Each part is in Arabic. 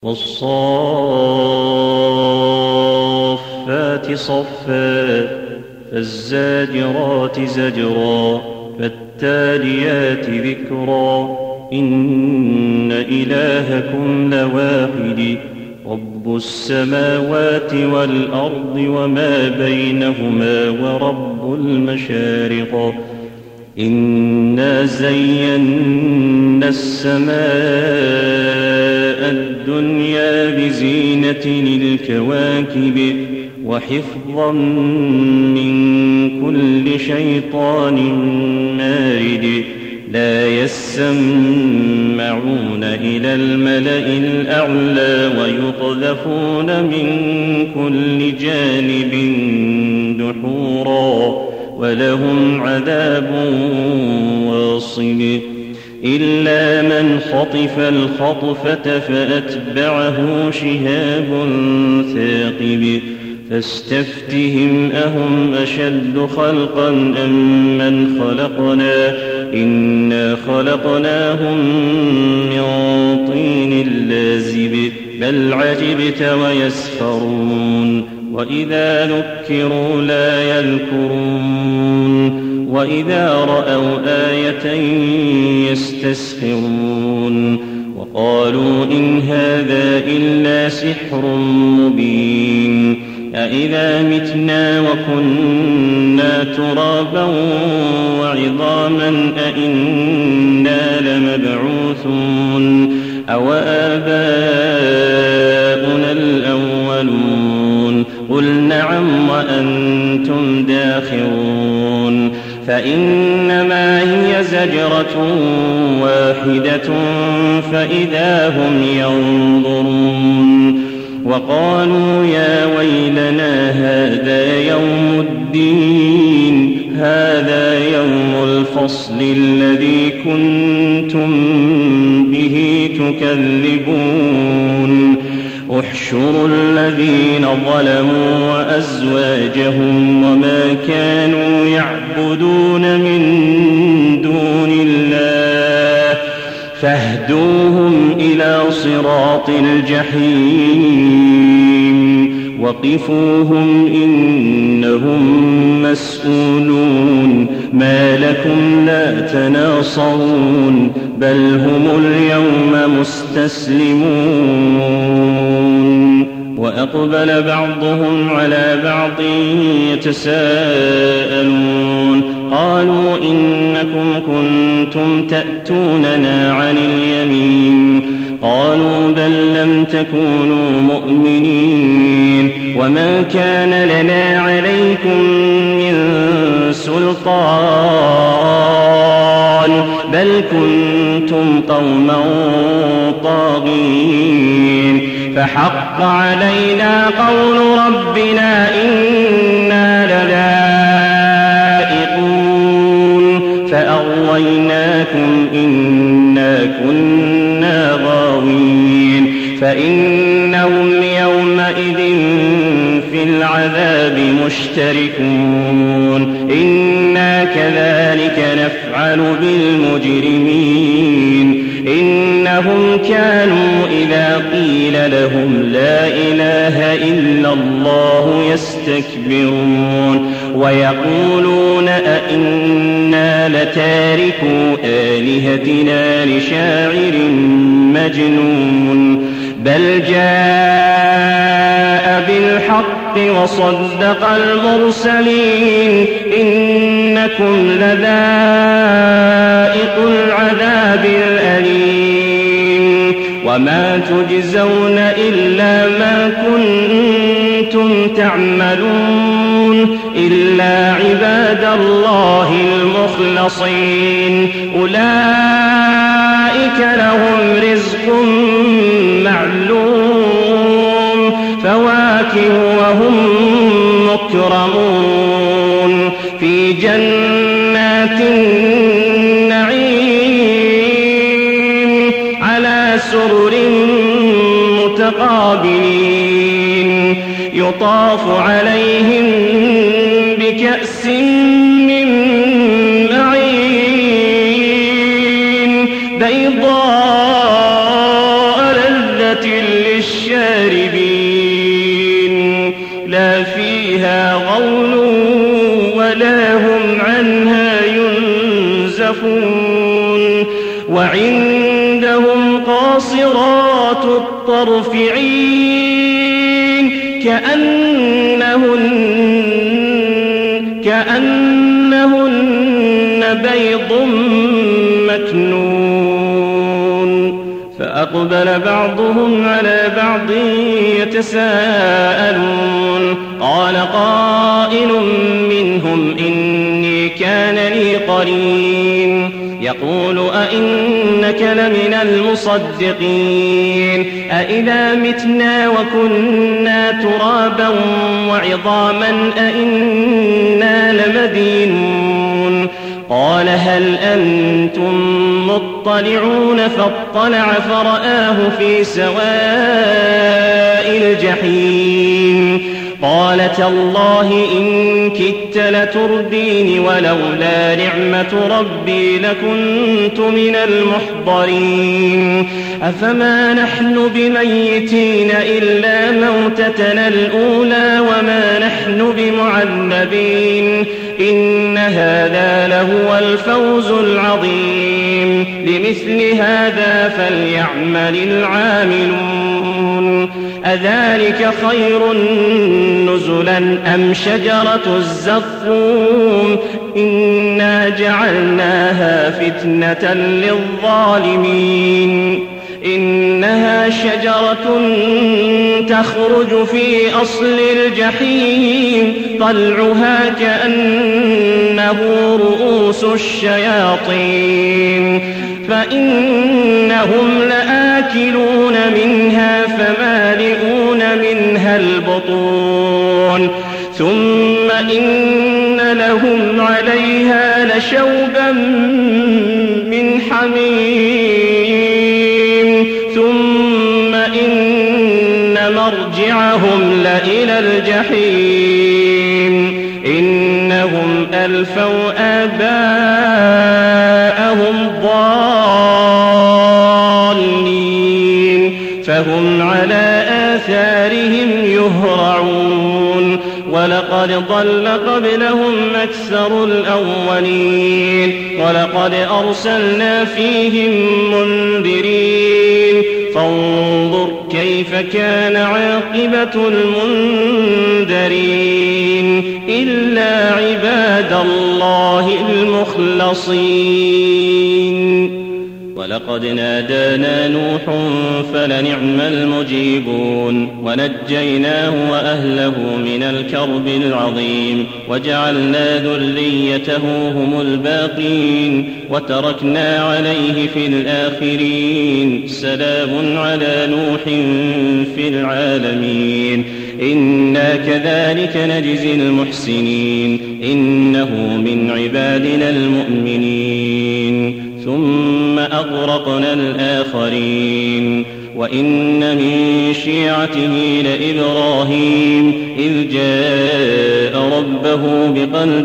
والصافات صفا فالزاجرات زجرا فالتاليات ذكرا إن إلهكم لواحد رب السماوات والأرض وما بينهما ورب المشارق إنا زينا السماء الدنيا بزينة للكواكب وحفظا من كل شيطان مارد لا يسمعون إلى الملأ الأعلى ويقذفون من كل جانب دحورا ولهم عذاب واصب إلا من خطف الخطفة فأتبعه شهاب ثاقب فاستفتهم أهم أشد خلقا أم من خلقنا إنا خلقناهم من طين لازب بل عجبت ويسخرون وإذا ذكروا لا يذكرون وإذا رأوا آية يستسخرون وقالوا إن هذا إلا سحر مبين أإذا متنا وكنا ترابا وعظاما أإنا لمبعوثون أو آباؤنا الأولون قل نعم وأنتم داخرون فإنما هي زجرة واحدة فإذا هم ينظرون وقالوا يا ويلنا هذا يوم الدين هذا يوم الفصل الذي كنتم به تكذبون احشروا الذين ظلموا وأزواجهم وما كانوا يعبدون من دون الله فاهدوهم إلى صراط الجحيم وقفوهم إنهم مسؤولون ما لكم لا تناصرون بل هم اليوم مستسلمون وأقبل بعضهم على بعض يتساءلون قالوا إنكم كنتم تأتوننا عن اليمين قالوا بل لم تكونوا مؤمنين وما كان لنا عليكم من سلطان بل كنتم قوما طاغين فحق علينا قول ربنا إنا لذائقون فأغويناكم إنا كنا غاوين فإنهم يومئذ في العذاب مشتركون إنا كذلك نفعل بالمجرمين إنهم كانوا إذا قيل لهم لا إله إلا الله يستكبرون ويقولون أئنا لتاركو آلهتنا لشاعر مجنون بل جاء بالحق وصدق المرسلين إنكم لذائق العذاب الأليم وما تجزون إلا ما كنتم تعملون إلا عباد الله المخلصين أولئك لهم رزق معلوم فواكه وهم مكرمون في جنات النعيم على سرر متقابلين يطاف عليهم بكأس من معين بيضاء لذة للشاربين لا فيها غول ولا هم عنها ينزفون وعندهم قاصرات الطرف عين كأنهن بيض مكنون فأقبل بعضهم على بعض يتساءلون قال قائل منهم إني كان لي قرين يقول أئنك لمن المصدقين أئذا متنا وكنا ترابا وعظاما أئنا لمدينون قال هل أنتم مطلعون فاطلع فرآه في سواء الجحيم قال تالله إن كدت لتردين ولولا نعمة ربي لكنت من المحضرين أفما نحن بميتين إلا موتتنا الأولى وما نحن بمعذبين إن هذا لهو الفوز العظيم لمثل هذا فليعمل العاملون أذلك خير نزلا أم شجرة الزقوم إنا جعلناها فتنة للظالمين إنها شجرة تخرج في أصل الجحيم طلعها كأنه رؤوس الشياطين فإنهم لآكلون منها فمالئون منها البطون ثم إن لهم عليها لشوبا من حميم ثم إن مرجعهم لإلى الجحيم إنهم ألفوا آباءهم ضالين فهم على آثارهم يهرعون ولقد ضل قبلهم أكثر الأولين ولقد أرسلنا فيهم منذرين فانظر كيف كان عاقبة المنذرين إلا عباد الله المخلصين ولقد نادانا نوح فلنعم المجيبون ونجيناه وأهله من الكرب العظيم وجعلنا ذريته هم الباقين وتركنا عليه في الآخرين سلام على نوح في العالمين إنا كذلك نجزي المحسنين إنه من عبادنا المؤمنين ثم أغرقنا الآخرين وإن من شيعته لإبراهيم إذ جاء ربه بقلب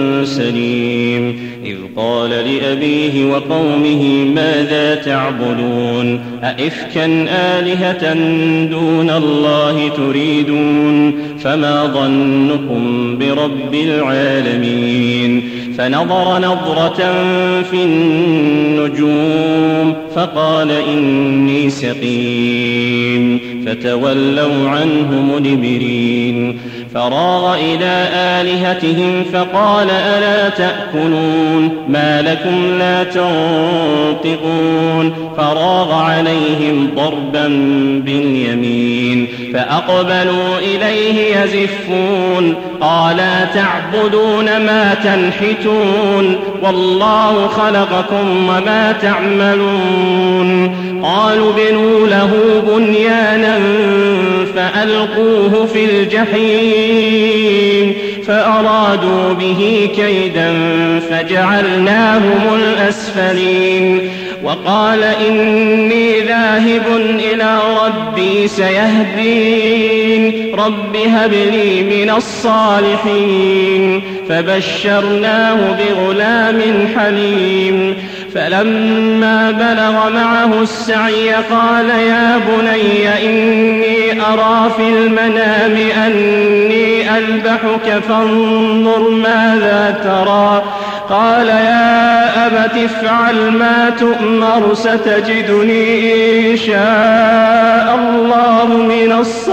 سليم إذ قال لأبيه وقومه ماذا تعبدون أئفكا آلهة دون الله تريدون فما ظنكم برب العالمين فنظر نظرة في النجوم فقال إني سقيم فتولوا عنه مدبرين فراغ إلى آلهتهم فقال ألا تأكلون ما لكم لا تنطقون فراغ عليهم ضربا باليمين فأقبلوا إليه يزفون قال تعبدون ما تنحتون والله خلقكم وما تعملون قالوا بنوا له بنيانا فألقوه في الجحيم فأرادوا به كيدا فجعلناهم الأسفلين وقال إني ذاهب إلى ربي سيهدين رب هب لي من الصالحين فبشرناه بغلام حليم فلما بلغ معه السعي قال يا بني إني أرى في المنام أني أذبحك فانظر ماذا ترى قال يا أبت افعل ما تؤمر ستجدني إن شاء الله من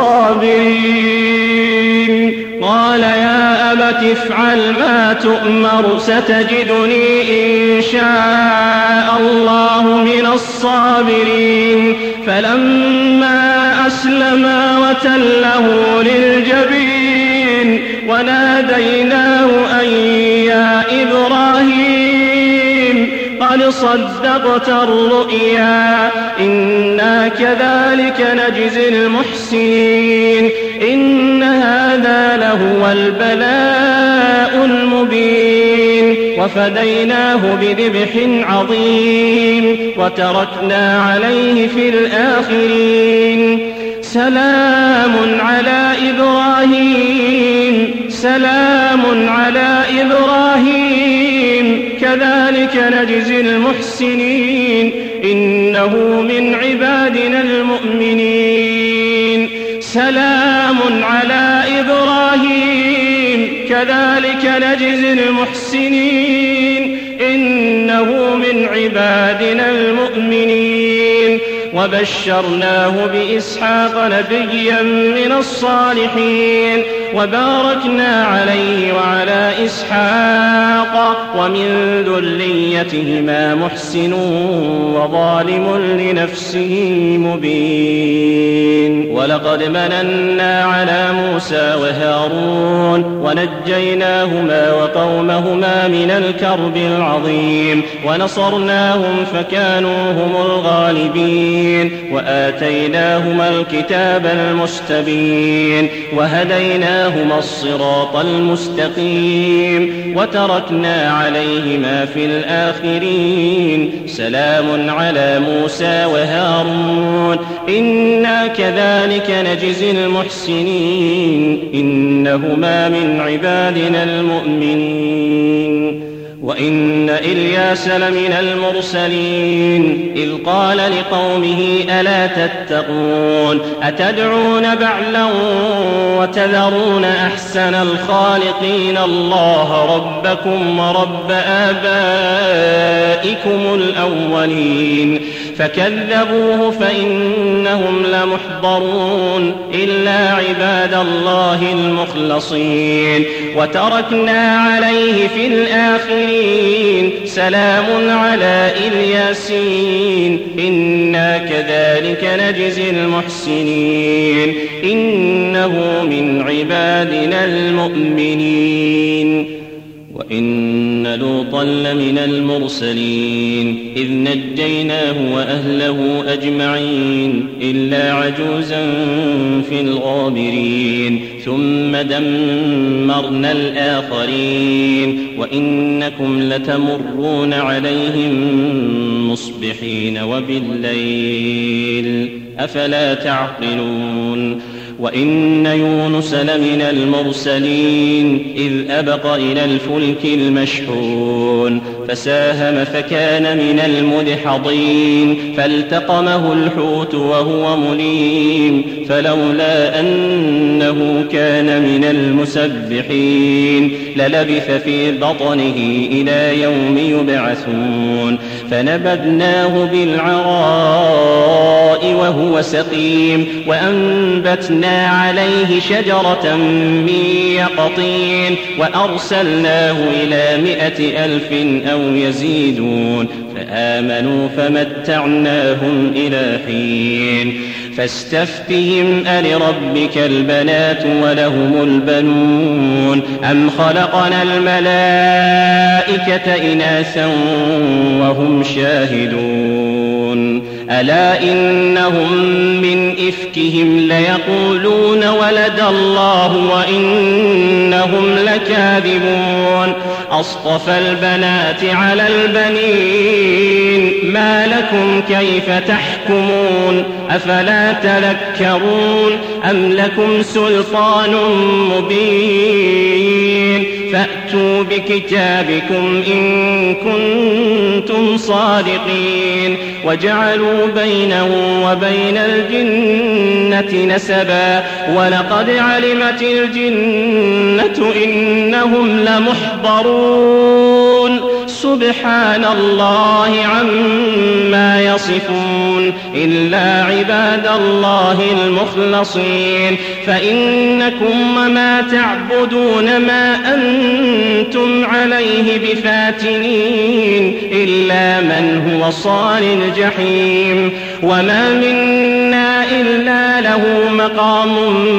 الصابرين قال يا أبت افعل ما تؤمر ستجدني إن شاء الله من الصابرين فلما أسلما وتله للجبين وناديناه أن يا إبراهيم قد صدقت الرؤيا إنا كذلك نجزي المحسنين إن هذا لهو البلاء المبين وفديناه بذبح عظيم وتركنا عليه في الآخرين سلام على إبراهيم كذلك نجزي المحسنين إنه من عبادنا المؤمنين سلام على إبراهيم كذلك نجزي المحسنين إنه من عبادنا المؤمنين وبشرناه بإسحاق نبيا من الصالحين وباركنا عليه وعلى إسحاق ومن ذريتهما محسن وظالم لنفسه مبين ولقد مننا على موسى وهارون ونجيناهما وقومهما من الكرب العظيم ونصرناهم فكانوا هم الغالبين وآتيناهما الكتاب المستبين وهديناهما الصراط المستقيم وتركنا عليهما في الآخرين سلام على موسى وهارون إنا كذلك نجزي المحسنين إنهما من عبادنا المؤمنين وإن إلياس لمن المرسلين إذ قال لقومه ألا تتقون أتدعون بعلا وتذرون أحسن الخالقين الله ربكم ورب آبائكم الأولين فكذبوه فإنهم لمحضرون إلا عباد الله المخلصين وتركنا عليه في الآخرين سلام على الياسين إنا كذلك نجزي المحسنين إنه من عبادنا المؤمنين وإن لوطا لمن المرسلين إذ نجيناه وأهله أجمعين إلا عجوزا في الغابرين ثم دمرنا الآخرين وإنكم لتمرون عليهم مصبحين وبالليل أفلا تعقلون وإن يونس لمن المرسلين إذ أبق إلى الفلك المشحون فساهم فكان من المدحضين فالتقمه الحوت وهو مليم فلولا أنه كان من المسبحين للبث في بطنه إلى يوم يبعثون فنبذناه بالعراء وهو سقيم وأنبتنا عليه شجرة من يقطين وأرسلناه إلى 100,000 أو يزيدون فآمنوا فمتعناهم إلى حين فاستفتهم ألربك البنات ولهم البنون أم خلقنا الملائكة إناثا وهم شاهدون ألا إنهم من إفكهم ليقولون ولد الله وإنهم لكاذبون أصطفى البنات على البنين ما لكم كيف تحكمون أفلا تذكرون أم لكم سلطان مبين فأتوا بكتابكم إن كنتم صادقين وجعلوا بينه وبين الجنة نسبا ولقد علمت الجنة إنهم لمحضرون سبحان الله عما يصفون إلا عباد الله المخلصين فإنكم وما تعبدون ما أنتم عليه بفاتنين إلا من هو صال الجحيم وما منا إلا له مقام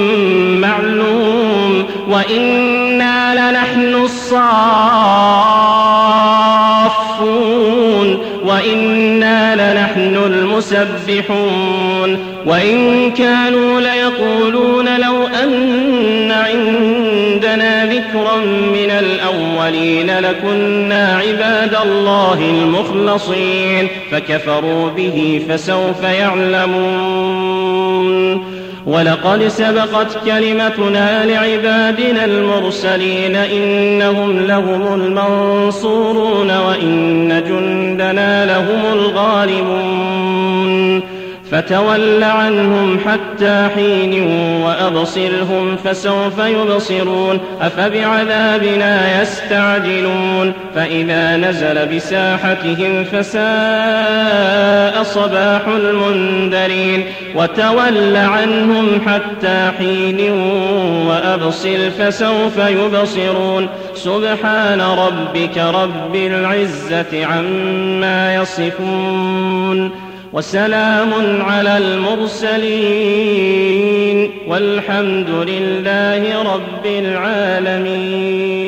معلوم وإنا لنحن الصافون وإنا لنحن المسبحون وإن كانوا ليقولون لو أن عندنا ذكرا من الأولين لكنا عباد الله المخلصين فكفروا به فسوف يعلمون ولقد سبقت كلمتنا لعبادنا المرسلين إنهم لهم المنصورون وإن جندنا لهم الغالبون فتول عنهم حتى حين وأبصرهم فسوف يبصرون أفبعذابنا يستعجلون فإذا نزل بساحتهم فساء صباح المنذرين وتول عنهم حتى حين وأبصر فسوف يبصرون سبحان ربك رب العزة عما يصفون وسلام على المرسلين والحمد لله رب العالمين.